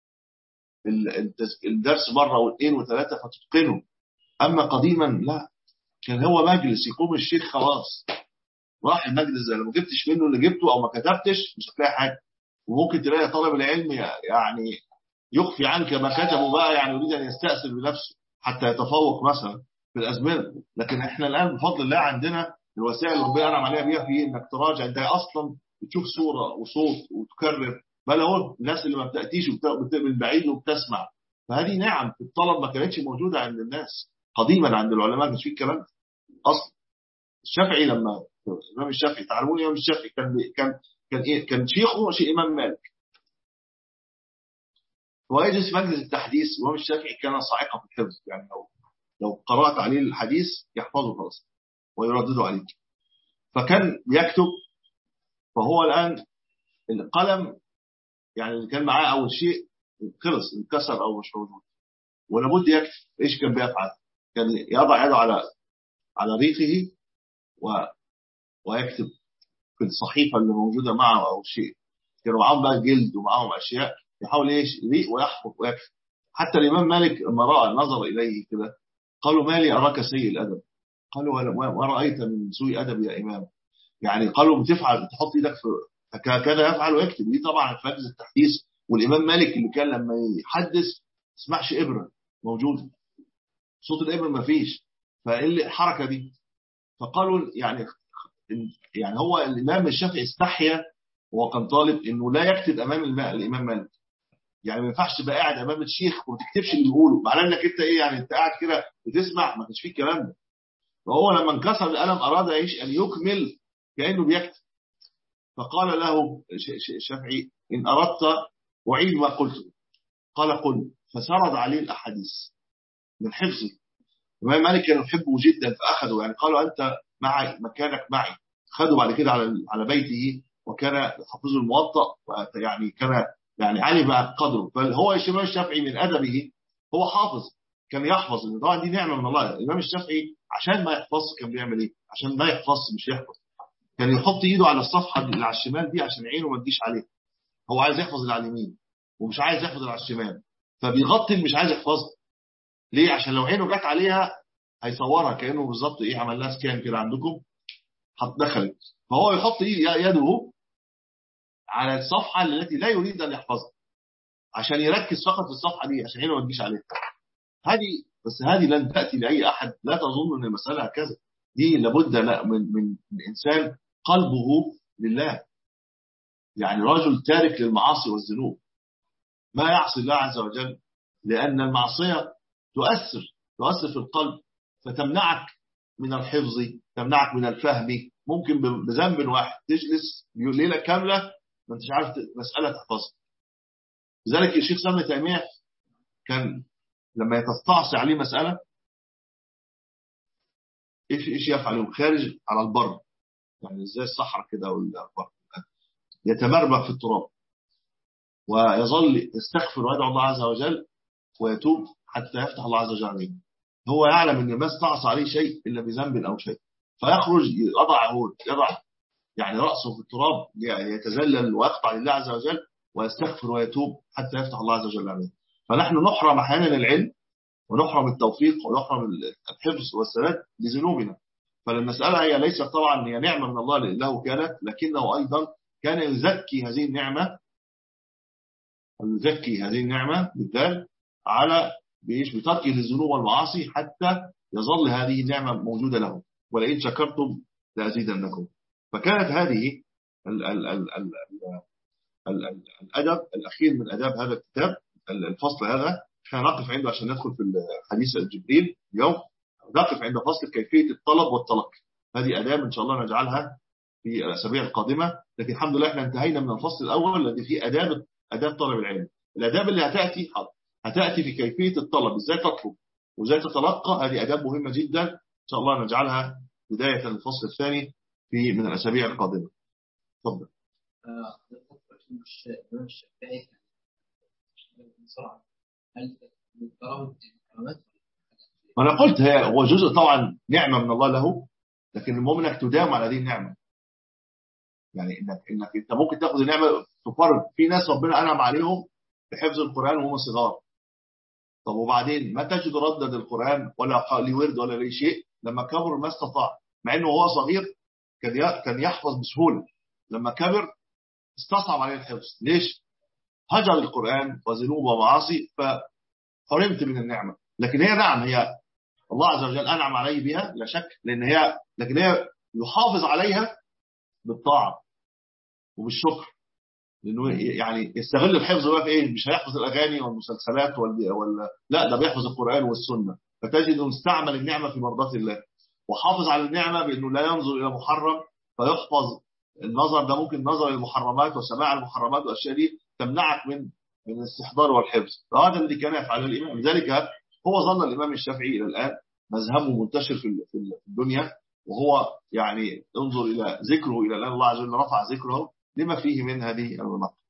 الدرس مرة واثنين وثلاثة فتتقنه. أما قديما لا، كان هو مجلس يقوم الشيخ خلاص راح المجلس ده، لو ما جبتش منه اللي جبته أو ما كتبتش مش هتلاقي حاجة. وممكن تلاقي طالب العلم يعني يخفي عنك ما كتبه بقى، يعني يريد أن يستأثر بنفسه حتى يتفوق مثلا في الأزمنة. لكن احنا الآن بفضل الله عندنا الوسائل اللي ربنا أنعم عليها بيها في إنك تراجع. أنت أصلا بتشوف صورة وصوت وتكرر، بل هو الناس اللي ما بتأتيش من بعيد وبتسمع. فهذه نعم في الطلب ما كانتش موجودة عند الناس قديما، عند العلماء مش في الكلام ده أصلا. الشافعي لما الإمام الشافعي، تعلمون الإمام الشافعي كان إيه؟ كان شيخه شيء إمام مالك، ويجلس في مجلس التحديث. الإمام الشافعي كان صاعقة في الحفظ، يعني لو قرأت عليه الحديث يحفظه خلاص ويردده عليك. فكان يكتب. فهو الآن القلم يعني اللي كان معاه أول شيء خلص، انكسر أو مش موجود، ولابد يكتب. إيش كان بيفعل؟ كان يضع يده على ريقه ويكتب في الصحيفة اللي موجودة معه أو شيء. كانوا معاهم بقى جلد ومعاهم أشياء، يحاول إيش يريق ويحفظ ويكتب. حتى الإمام مالك لما رأى نظر إليه كده قالوا: ما لي أراك سيء الأدب؟ قالوا: ما رأيت من سوء أدب يا إمام؟ يعني قالوا بتفعل تحط إيدك في كذا يفعل ويكتب. دي طبعا في مجلس التحديث. والإمام مالك اللي كان لما يحدث تسمعش إبرة موجودة، صوت الإبرة ما فيش، فإيه الحركة دي؟ فقالوا يعني هو الإمام الشافعي استحيا وهو كان طالب إنه لا يكتب أمام الإمام مالك. يعني ما ينفعش تبقى قاعد أمام الشيخ وما تكتبش اللي بيقوله، معناه إنك أنت إيه يعني؟ أنت قاعد كده بتسمع، ما كانش فيه الكلام ده. فهو لما انكسر القلم أراد أن يكمل كأنه بيكتب. فقال له الشافعي: إن أردت أعيد ما قلته. قال: قل. فسرد عليه الأحاديث من حفظه. الإمام مالك كان يحبه جدا فأخذه، يعني قالوا: أنت معي مكانك معي. خدوا بعد كده على بيته، وكان يحفظه الموطأ، يعني كان يعني علم قدره. فهو الإمام الشافعي من أدبه هو حافظ، كان يحفظ. طبعا دي نعمة من الله. الإمام الشافعي عشان ما يحفظ كان بيعمل إيه؟ عشان ما يحفظ مش يحفظ، كان يحط إيده على الصفحة اللي على الشمال دي عشان عينه ما تجيش عليه. هو عايز يحفظ اللي على اليمين ومش عايز يحفظ اللي على الشمال، فبيغطي اللي مش عايز يحفظه. ليه؟ عشان لو عينه جت عليها هيصورها كأنه بالظبط ايه، عمل لها سكان كده عندكم، دخلت. فهو يحط يده على الصفحة التي لا يريد أن يحفظها عشان يركز فقط في الصفحة دي عشان عينه ما تجيش عليها. هذه لن تأتي لأي أحد. لا تظن أن المسألة هكذا. دي لابد من إنسان قلبه لله، يعني رجل تارك للمعاصي والذنوب، ما يعصي الله عز وجل، لأن المعصية تؤثر في القلب، فتمنعك من الحفظ، تمنعك من الفهم. ممكن بذنب واحد تجلس ليلة كاملة ما انتش عارف مسألة تحفظها. لذلك الشيخ سامي تيمية كان لما يتستعصي عليه مسألة ايش يفعل؟ خارج على البر، يعني زي الصحراء كده والبر، يتمرمغ في التراب ويظل يستغفر ويدعو الله عز وجل ويتوب حتى يفتح الله عز وجل عليه. هو يعلم ان ما استعصى عليه شيء الا بذنب او شيء، فيخرج يضع يعني رأسه في التراب، يتذلل ويقطع لله عز وجل ويستغفر ويتوب حتى يفتح الله عز وجل عليه. فنحن نحرم احيانا العلم ونحرم التوفيق ونحرم الحفظ والسداد لذنوبنا. فالمسألة هي ليست طبعا هي نعمة من الله له كانت، لكنه أيضا كان يزكي هذه النعمة بالذات على بتركه للذنوب والمعاصي حتى يظل هذه النعمة موجودة له. ولئن شكرتم لأزيدنكم. فكانت هذه الأدب الأخير من أداب هذا الكتاب، الفصل هذا احنا نقف عنده عشان ندخل في الحديث الجبريل اليوم. نقف عند فصل كيفية الطلب والتلقي. هذه أداب إن شاء الله نجعلها في الأسابيع القادمة. لكن الحمد لله احنا انتهينا من الفصل الأول الذي فيه أداب طلب العلم. الأداب اللي هتأتي في كيفية الطلب، ازاي تطلب وازاي تتلقى. هذه أداب مهمة جدا إن شاء الله نجعلها بداية الفصل الثاني من الأسابيع القادمة. تفضل. الشافعي بسرعة، هل كرامة الكرامات؟ أنا قلت هو جزء طبعا نعمة من الله له، لكن المهم انك تدام على هذه النعمة. يعني انك انت ممكن تاخذ النعمة تفرض. في ناس ربنا انعم عليهم بحفظ القرآن وهم صغار، طب وبعدين ما تجد ردد القرآن ولا لي ورد ولا لي شيء، لما كبر ما استطاع، مع انه هو صغير كان يحفظ بسهولة. لما كبر استصعب عليه الحفظ. ليش؟ هجر القرآن وذنوب ومعاصي فحرمت من النعمة. لكن هي نعم، هي الله عز وجل أنعم عليه بها لا شك، لكن هي يحافظ عليها بالطاعة وبالشكر، لأنه يعني يستغل الحفظ بقى في إيه؟ مش هيحفظ الأغاني والمسلسلات لا، ده بيحفظ القرآن والسنة. فتجد أنه استعمل النعمة في مرضاة الله، وحافظ على النعمة بأنه لا ينظر إلى محرم فيحفظ النظر. ده ممكن نظر المحرمات وسماع المحرمات والأشياء دي تمنعك من الاستحضار والحفظ. فهذا الذي كان يفعله الإمام. لذلك هو ظل الإمام الشافعي إلى الآن مذهبه منتشر في الدنيا، وهو يعني انظر إلى ذكره إلى الآن، الله عز وجل رفع ذكره لما فيه من هذه المناقب.